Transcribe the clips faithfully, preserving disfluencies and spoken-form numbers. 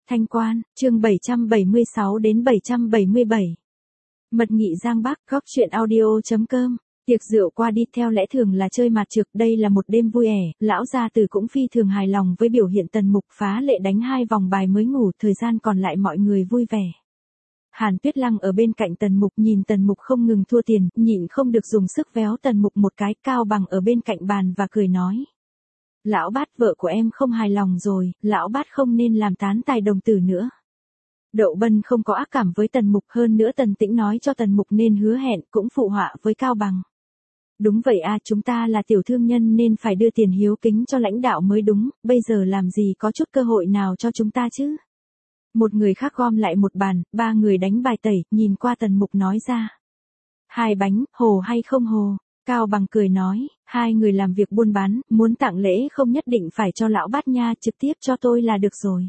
Thanh Quan, chương bảy trăm bảy mươi sáu đến bảy trăm bảy mươi bảy. Mật nghị Giang Bắc, góc truyện audio chấm com. Tiệc rượu qua đi theo lẽ thường là chơi mặt trực, đây là một đêm vui ẻ, lão gia tử cũng phi thường hài lòng với biểu hiện Tần Mục, phá lệ đánh hai vòng bài mới ngủ, thời gian còn lại mọi người vui vẻ. Hàn Tuyết Lăng ở bên cạnh Tần Mục nhìn Tần Mục không ngừng thua tiền, nhịn không được dùng sức véo Tần Mục một cái. Cao Bằng ở bên cạnh bàn và cười nói. Lão Bát, vợ của em không hài lòng rồi, lão Bát không nên làm tán tài đồng tử nữa. Đậu Bân không có ác cảm với Tần Mục, hơn nữa Tần Tĩnh nói cho Tần Mục nên hứa hẹn, cũng phụ họa với Cao Bằng. Đúng vậy à, chúng ta là tiểu thương nhân nên phải đưa tiền hiếu kính cho lãnh đạo mới đúng, bây giờ làm gì có chút cơ hội nào cho chúng ta chứ. Một người khác gom lại một bàn, ba người đánh bài tẩy, nhìn qua Tần Mục nói ra. Hai bánh, hồ hay không hồ? Cao Bằng cười nói, hai người làm việc buôn bán, muốn tặng lễ không nhất định phải cho lão Bát nha, trực tiếp cho tôi là được rồi.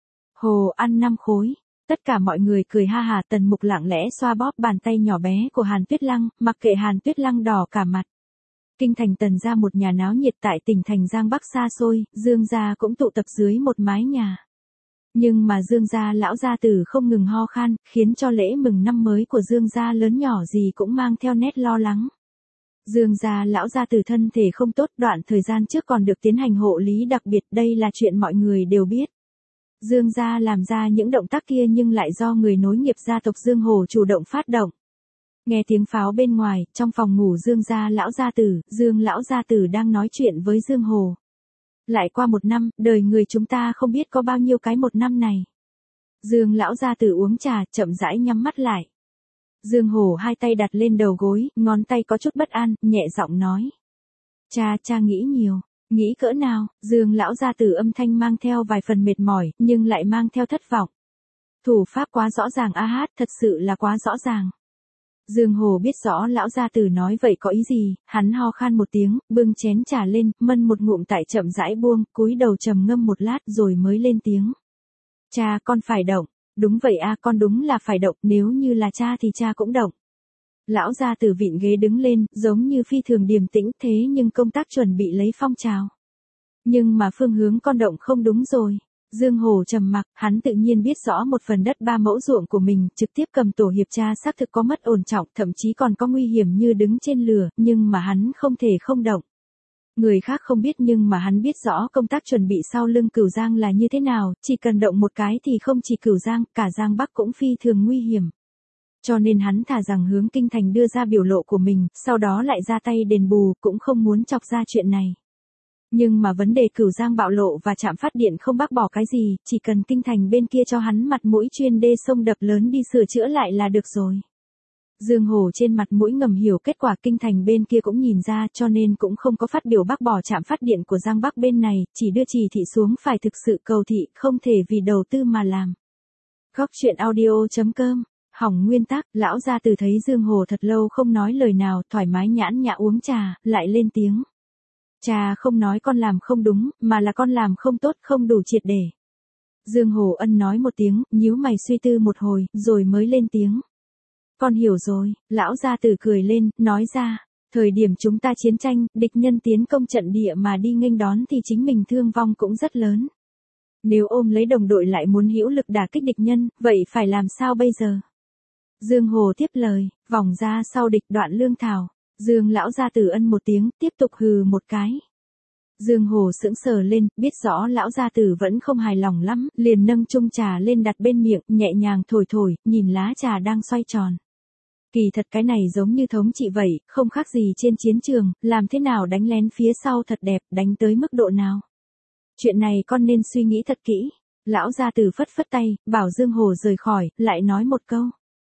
Hồ ăn năm khối. Tất cả mọi người cười ha hà. Tần Mục lặng lẽ xoa bóp bàn tay nhỏ bé của Hàn Tuyết Lăng, mặc kệ Hàn Tuyết Lăng đỏ cả mặt. Kinh thành Tần gia một nhà náo nhiệt tại tỉnh thành Giang Bắc xa xôi, Dương gia cũng tụ tập dưới một mái nhà. Nhưng mà Dương gia lão gia tử không ngừng ho khan, khiến cho lễ mừng năm mới của Dương gia lớn nhỏ gì cũng mang theo nét lo lắng. Dương gia lão gia tử thân thể không tốt, đoạn thời gian trước còn được tiến hành hộ lý đặc biệt, đây là chuyện mọi người đều biết. Dương gia làm ra những động tác kia nhưng lại do người nối nghiệp gia tộc Dương Hồ chủ động phát động. Nghe tiếng pháo bên ngoài, trong phòng ngủ Dương gia lão gia tử, Dương lão gia tử đang nói chuyện với Dương Hồ. Lại qua một năm, đời người chúng ta không biết có bao nhiêu cái một năm này. Dương lão gia tử uống trà, chậm rãi nhắm mắt lại. Dương Hồ hai tay đặt lên đầu gối, ngón tay có chút bất an, nhẹ giọng nói. Cha, cha nghĩ nhiều. Nghĩ cỡ nào? Dương lão gia tử âm thanh mang theo vài phần mệt mỏi, nhưng lại mang theo thất vọng. Thủ pháp quá rõ ràng a hát, thật sự là quá rõ ràng. Dương Hồ biết rõ lão gia tử nói vậy có ý gì, hắn ho khan một tiếng, bưng chén trà lên, mân một ngụm tại chậm rãi buông, cúi đầu trầm ngâm một lát rồi mới lên tiếng. Cha, con phải động. Đúng vậy a, con đúng là phải động, nếu như là cha thì cha cũng động. Lão gia tử vịn ghế đứng lên, giống như phi thường điềm tĩnh, thế nhưng công tác chuẩn bị lấy phong trào. Nhưng mà phương hướng con động không đúng rồi. Dương Hồ trầm mặc, hắn tự nhiên biết rõ một phần đất ba mẫu ruộng của mình, trực tiếp cầm tổ hiệp tra xác thực có mất ổn trọng, thậm chí còn có nguy hiểm như đứng trên lửa, nhưng mà hắn không thể không động. Người khác không biết nhưng mà hắn biết rõ công tác chuẩn bị sau lưng Cửu Giang là như thế nào, chỉ cần động một cái thì không chỉ Cửu Giang, cả Giang Bắc cũng phi thường nguy hiểm. Cho nên hắn thà rằng hướng kinh thành đưa ra biểu lộ của mình, sau đó lại ra tay đền bù, cũng không muốn chọc ra chuyện này. Nhưng mà vấn đề Cửu Giang bạo lộ và trạm phát điện không bác bỏ cái gì, chỉ cần kinh thành bên kia cho hắn mặt mũi chuyên đê sông đập lớn đi sửa chữa lại là được rồi. Dương Hồ trên mặt mũi ngầm hiểu kết quả, kinh thành bên kia cũng nhìn ra, cho nên cũng không có phát biểu bác bỏ trạm phát điện của Giang Bắc bên này, chỉ đưa chỉ thị xuống phải thực sự cầu thị, không thể vì đầu tư mà làm. Góc truyện audio chấm com. Hỏng nguyên tắc, lão gia tử thấy Dương Hồ thật lâu không nói lời nào, thoải mái nhãn nhã uống trà, lại lên tiếng. Cha không nói con làm không đúng, mà là con làm không tốt, không đủ triệt để. Dương Hồ ân nói một tiếng, nhíu mày suy tư một hồi, rồi mới lên tiếng. Con hiểu rồi, lão gia tử cười lên, nói ra, thời điểm chúng ta chiến tranh, địch nhân tiến công trận địa mà đi nghênh đón thì chính mình thương vong cũng rất lớn. Nếu ôm lấy đồng đội lại muốn hữu lực đả kích địch nhân, vậy phải làm sao bây giờ? Dương Hồ tiếp lời, vòng ra sau địch đoạn lương thảo. Dương lão gia tử ân một tiếng, tiếp tục hừ một cái. Dương Hồ sững sờ lên, biết rõ lão gia tử vẫn không hài lòng lắm, liền nâng chung trà lên đặt bên miệng, nhẹ nhàng thổi thổi, nhìn lá trà đang xoay tròn. Kỳ thật cái này giống như thống trị vậy, không khác gì trên chiến trường, làm thế nào đánh lén phía sau thật đẹp, đánh tới mức độ nào. Chuyện này con nên suy nghĩ thật kỹ. Lão gia tử phất phất tay, bảo Dương Hồ rời khỏi, lại nói một câu.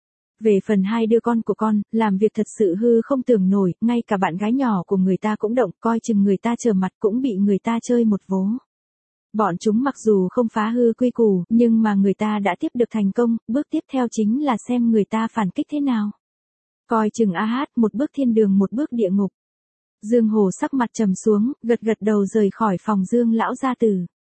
Về phần hai đứa con của con, làm việc thật sự hư không tưởng nổi, ngay cả bạn gái nhỏ của người ta cũng động, coi chừng người ta trở mặt cũng bị người ta chơi một vố. Bọn chúng mặc dù không phá hư quy củ, nhưng mà người ta đã tiếp được thành công, bước tiếp theo chính là xem người ta phản kích thế nào. Coi chừng a hát, một bước thiên đường một bước địa ngục. Dương Hồ sắc mặt trầm xuống, gật gật đầu rời khỏi phòng Dương lão gia tử.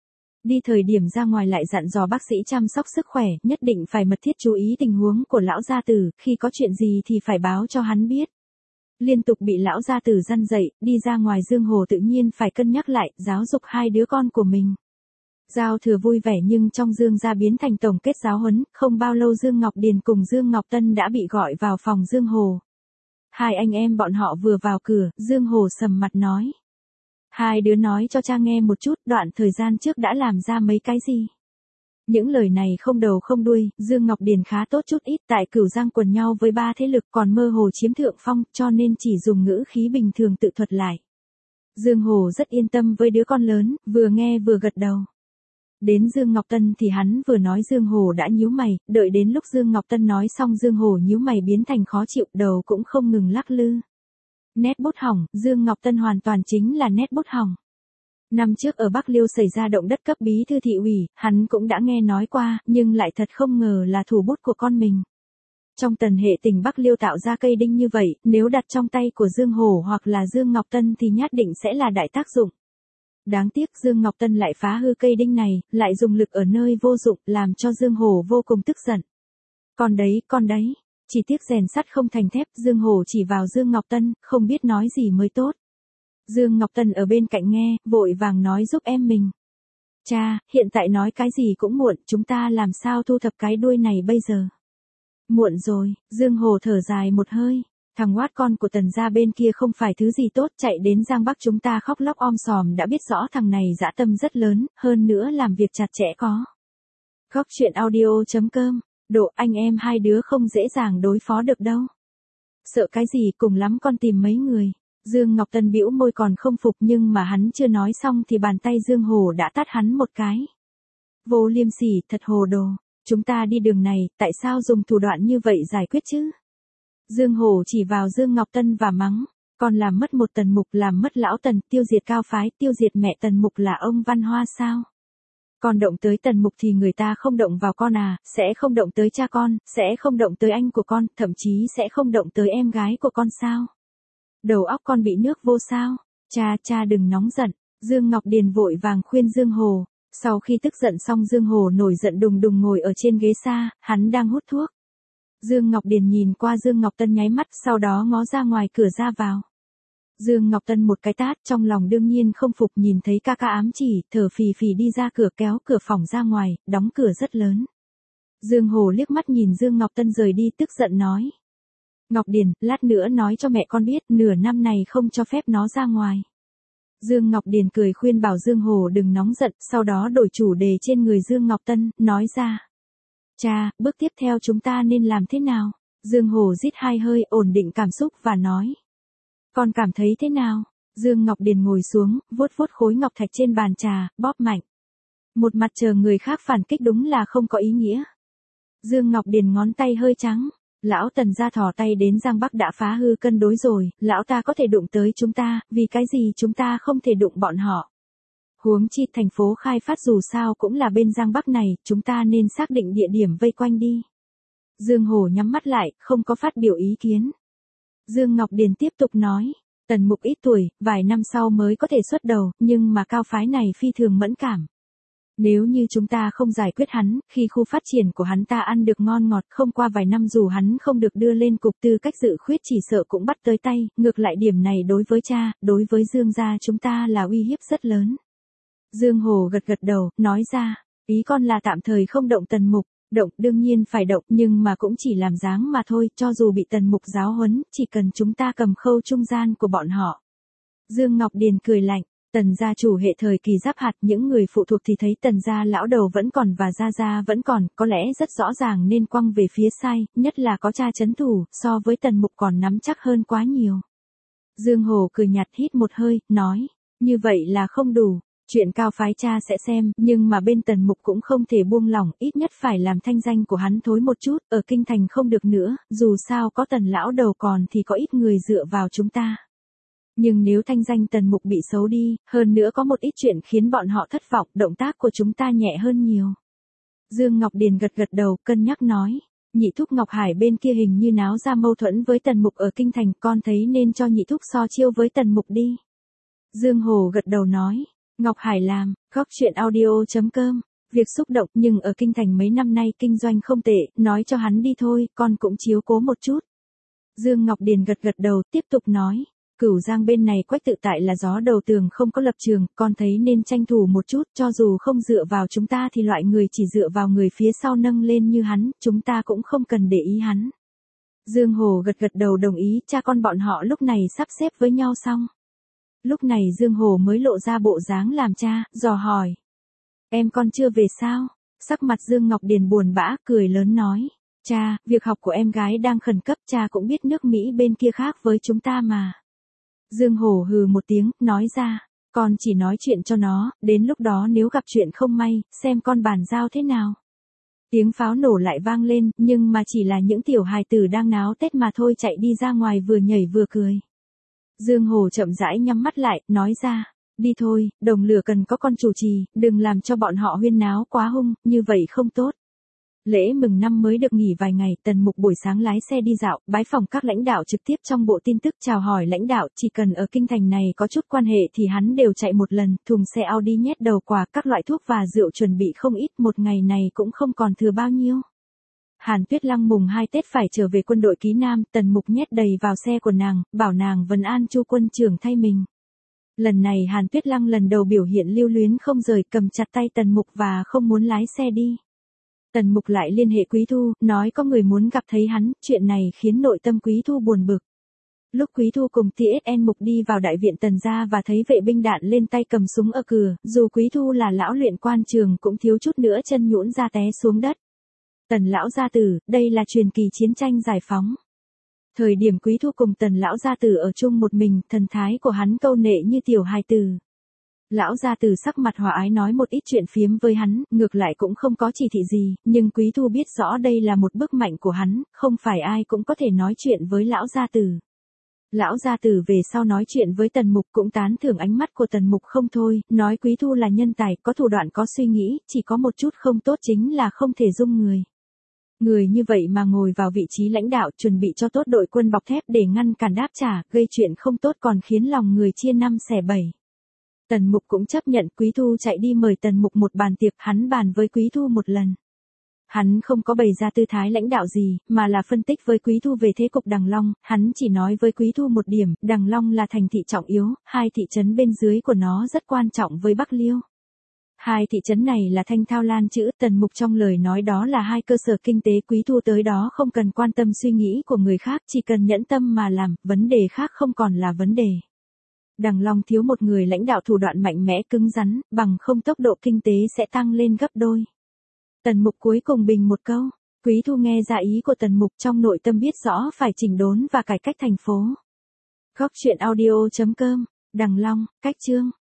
Đi thời điểm ra ngoài lại dặn dò bác sĩ chăm sóc sức khỏe, nhất định phải mật thiết chú ý tình huống của lão gia tử, khi có chuyện gì thì phải báo cho hắn biết. Liên tục bị lão gia tử răn dậy, đi ra ngoài Dương Hồ tự nhiên phải cân nhắc lại, giáo dục hai đứa con của mình. Giao thừa vui vẻ nhưng trong Dương gia biến thành tổng kết giáo huấn, không bao lâu Dương Ngọc Điền cùng Dương Ngọc Tân đã bị gọi vào phòng Dương Hồ. Hai anh em bọn họ vừa vào cửa, Dương Hồ sầm mặt nói. Hai đứa nói cho cha nghe một chút, đoạn thời gian trước đã làm ra mấy cái gì. Những lời này không đầu không đuôi, Dương Ngọc Điền khá tốt chút ít, tại Cửu Giang quần nhau với ba thế lực còn mơ hồ chiếm thượng phong, cho nên chỉ dùng ngữ khí bình thường tự thuật lại. Dương Hồ rất yên tâm với đứa con lớn, vừa nghe vừa gật đầu. Đến Dương Ngọc Tân thì hắn vừa nói Dương Hồ đã nhíu mày, đợi đến lúc Dương Ngọc Tân nói xong Dương Hồ nhíu mày biến thành khó chịu, đầu cũng không ngừng lắc lư. Nét bút hỏng, Dương Ngọc Tân hoàn toàn chính là nét bút hỏng. Năm trước ở Bắc Liêu xảy ra động đất cấp bí thư thị ủy, hắn cũng đã nghe nói qua, nhưng lại thật không ngờ là thủ bút của con mình. Trong tần hệ tỉnh Bắc Liêu tạo ra cây đinh như vậy, nếu đặt trong tay của Dương Hồ hoặc là Dương Ngọc Tân thì nhất định sẽ là đại tác dụng. Đáng tiếc Dương Ngọc Tân lại phá hư cây đinh này, lại dùng lực ở nơi vô dụng, làm cho Dương Hồ vô cùng tức giận. Còn đấy, còn đấy, chỉ tiếc rèn sắt không thành thép, Dương Hồ chỉ vào Dương Ngọc Tân, không biết nói gì mới tốt. Dương Ngọc Tân ở bên cạnh nghe, vội vàng nói giúp em mình. Cha, hiện tại nói cái gì cũng muộn, chúng ta làm sao thu thập cái đuôi này bây giờ? Muộn rồi, Dương Hồ thở dài một hơi. Thằng oát con của Tần gia bên kia không phải thứ gì tốt, chạy đến Giang Bắc chúng ta khóc lóc om sòm đã biết rõ thằng này dã tâm rất lớn, hơn nữa làm việc chặt chẽ có. Góc truyện audio chấm com, độ anh em hai đứa không dễ dàng đối phó được đâu. Sợ cái gì, cùng lắm con tìm mấy người. Dương Ngọc Tân bĩu môi còn không phục, nhưng mà hắn chưa nói xong thì bàn tay Dương Hồ đã tát hắn một cái. Vô liêm sỉ, thật hồ đồ, chúng ta đi đường này, tại sao dùng thủ đoạn như vậy giải quyết chứ? Dương Hồ chỉ vào Dương Ngọc Tân và mắng, còn làm mất một Tần Mục, làm mất lão Tần, tiêu diệt cao phái, tiêu diệt mẹ Tần Mục là ông Văn Hoa sao? Còn động tới Tần Mục thì người ta không động vào con à, sẽ không động tới cha con, sẽ không động tới anh của con, thậm chí sẽ không động tới em gái của con sao? Đầu óc con bị nước vô sao? Cha, cha đừng nóng giận. Dương Ngọc Điền vội vàng khuyên Dương Hồ. Sau khi tức giận xong Dương Hồ nổi giận đùng đùng ngồi ở trên ghế xa, hắn đang hút thuốc. Dương Ngọc Điền nhìn qua Dương Ngọc Tân nháy mắt, sau đó ngó ra ngoài cửa ra vào. Dương Ngọc Tân một cái tát, trong lòng đương nhiên không phục, nhìn thấy ca ca ám chỉ, thở phì phì đi ra cửa, kéo cửa phòng ra ngoài, đóng cửa rất lớn. Dương Hồ liếc mắt nhìn Dương Ngọc Tân rời đi, tức giận nói. Ngọc Điền, lát nữa nói cho mẹ con biết, nửa năm này không cho phép nó ra ngoài. Dương Ngọc Điền cười khuyên bảo Dương Hồ đừng nóng giận, sau đó đổi chủ đề trên người Dương Ngọc Tân, nói ra. Cha, bước tiếp theo chúng ta nên làm thế nào? Dương Hồ rít hai hơi, ổn định cảm xúc và nói. Con cảm thấy thế nào? Dương Ngọc Điền ngồi xuống, vuốt vuốt khối ngọc thạch trên bàn trà, bóp mạnh. Một mặt chờ người khác phản kích đúng là không có ý nghĩa. Dương Ngọc Điền ngón tay hơi trắng. Lão Tần gia thò tay đến Giang Bắc đã phá hư cân đối rồi, lão ta có thể đụng tới chúng ta, vì cái gì chúng ta không thể đụng bọn họ. Huống chi thành phố khai phát dù sao cũng là bên Giang Bắc này, chúng ta nên xác định địa điểm vây quanh đi. Dương Hồ nhắm mắt lại, không có phát biểu ý kiến. Dương Ngọc Điền tiếp tục nói, Tần Mục ít tuổi, vài năm sau mới có thể xuất đầu, nhưng mà cao phái này phi thường mẫn cảm. Nếu như chúng ta không giải quyết hắn, khi khu phát triển của hắn ta ăn được ngon ngọt, không qua vài năm dù hắn không được đưa lên cục tư cách dự khuyết chỉ sợ cũng bắt tới tay, ngược lại điểm này đối với cha, đối với Dương gia chúng ta là uy hiếp rất lớn. Dương Hồ gật gật đầu, nói ra, ý con là tạm thời không động Tần Mục, động đương nhiên phải động, nhưng mà cũng chỉ làm dáng mà thôi, cho dù bị Tần Mục giáo huấn, chỉ cần chúng ta cầm khâu trung gian của bọn họ. Dương Ngọc Điền cười lạnh. Tần gia chủ hệ thời kỳ giáp hạt, những người phụ thuộc thì thấy Tần gia lão đầu vẫn còn và gia gia vẫn còn, có lẽ rất rõ ràng nên quăng về phía sai, nhất là có cha chấn thủ, so với Tần Mục còn nắm chắc hơn quá nhiều. Dương Hồ cười nhạt hít một hơi, nói, như vậy là không đủ, chuyện cao phái cha sẽ xem, nhưng mà bên Tần Mục cũng không thể buông lỏng, ít nhất phải làm thanh danh của hắn thối một chút, ở kinh thành không được nữa, dù sao có Tần lão đầu còn thì có ít người dựa vào chúng ta. Nhưng nếu thanh danh Tần Mục bị xấu đi, hơn nữa có một ít chuyện khiến bọn họ thất vọng, động tác của chúng ta nhẹ hơn nhiều. Dương Ngọc Điền gật gật đầu, cân nhắc nói, nhị thúc Ngọc Hải bên kia hình như náo ra mâu thuẫn với Tần Mục ở kinh thành, con thấy nên cho nhị thúc so chiêu với Tần Mục đi. Dương Hồ gật đầu nói, Ngọc Hải làm, góc truyện audio chấm com, việc xúc động nhưng ở kinh thành mấy năm nay kinh doanh không tệ, nói cho hắn đi thôi, con cũng chiếu cố một chút. Dương Ngọc Điền gật gật đầu, tiếp tục nói. Cửu Giang bên này Quách Tự Tại là gió đầu tường không có lập trường, con thấy nên tranh thủ một chút, cho dù không dựa vào chúng ta thì loại người chỉ dựa vào người phía sau nâng lên như hắn, chúng ta cũng không cần để ý hắn. Dương Hồ gật gật đầu đồng ý, cha con bọn họ lúc này sắp xếp với nhau xong. Lúc này Dương Hồ mới lộ ra bộ dáng làm cha, dò hỏi. Em con chưa về sao? Sắc mặt Dương Ngọc Điền buồn bã, cười lớn nói. Cha, việc học của em gái đang khẩn cấp, cha cũng biết nước Mỹ bên kia khác với chúng ta mà. Dương Hồ hừ một tiếng, nói ra. Con chỉ nói chuyện cho nó, đến lúc đó nếu gặp chuyện không may, xem con bàn giao thế nào. Tiếng pháo nổ lại vang lên, nhưng mà chỉ là những tiểu hài tử đang náo Tết mà thôi, chạy đi ra ngoài vừa nhảy vừa cười. Dương Hồ chậm rãi nhắm mắt lại, nói ra, đi thôi, đồng lửa cần có con chủ trì, đừng làm cho bọn họ huyên náo quá hung, như vậy không tốt. Lễ mừng năm mới được nghỉ vài ngày, Tần Mục buổi sáng lái xe đi dạo, bái phỏng các lãnh đạo trực tiếp trong bộ tin tức, chào hỏi lãnh đạo, chỉ cần ở kinh thành này có chút quan hệ thì hắn đều chạy một lần, thùng xe Audi nhét đầu quà, các loại thuốc và rượu chuẩn bị không ít, một ngày này cũng không còn thừa bao nhiêu. Hàn Tuyết Lăng mùng hai Tết phải trở về quân đội Ký Nam, Tần Mục nhét đầy vào xe của nàng, bảo nàng vấn an Chu quân trưởng thay mình. Lần này Hàn Tuyết Lăng lần đầu biểu hiện lưu luyến không rời, cầm chặt tay Tần Mục và không muốn lái xe đi. Tần Mục lại liên hệ Quý Thu, nói có người muốn gặp thấy hắn, chuyện này khiến nội tâm Quý Thu buồn bực. Lúc Quý Thu cùng tê ét en Mục đi vào đại viện Tần gia và thấy vệ binh đạn lên tay cầm súng ở cửa, dù Quý Thu là lão luyện quan trường cũng thiếu chút nữa chân nhũn ra té xuống đất. Tần lão gia tử, đây là truyền kỳ chiến tranh giải phóng. Thời điểm Quý Thu cùng Tần lão gia tử ở chung một mình, thần thái của hắn câu nệ như tiểu hài tử. Lão gia tử sắc mặt hòa ái nói một ít chuyện phiếm với hắn, ngược lại cũng không có chỉ thị gì, nhưng Quý Thu biết rõ đây là một bước mạnh của hắn, không phải ai cũng có thể nói chuyện với lão gia tử. Lão gia tử về sau nói chuyện với Tần Mục cũng tán thưởng ánh mắt của Tần Mục không thôi, nói Quý Thu là nhân tài, có thủ đoạn có suy nghĩ, chỉ có một chút không tốt chính là không thể dung người. Người như vậy mà ngồi vào vị trí lãnh đạo, chuẩn bị cho tốt đội quân bọc thép để ngăn cản đáp trả, gây chuyện không tốt còn khiến lòng người chia năm xẻ bảy. Tần Mục cũng chấp nhận, Quý Thu chạy đi mời Tần Mục một bàn tiệc, hắn bàn với Quý Thu một lần. Hắn không có bày ra tư thái lãnh đạo gì, mà là phân tích với Quý Thu về thế cục Đằng Long, hắn chỉ nói với Quý Thu một điểm, Đằng Long là thành thị trọng yếu, hai thị trấn bên dưới của nó rất quan trọng với Bắc Liêu. Hai thị trấn này là Thanh Thao Lan Chữ, Tần Mục trong lời nói đó là hai cơ sở kinh tế, Quý Thu tới đó không cần quan tâm suy nghĩ của người khác, chỉ cần nhẫn tâm mà làm, vấn đề khác không còn là vấn đề. Đằng Long thiếu một người lãnh đạo thủ đoạn mạnh mẽ cứng rắn, bằng không tốc độ kinh tế sẽ tăng lên gấp đôi. Tần Mục cuối cùng bình một câu, Quý Thu nghe ra ý của Tần Mục, trong nội tâm biết rõ phải chỉnh đốn và cải cách thành phố. Góc truyện audio chấm com, Đằng Long, cách chương.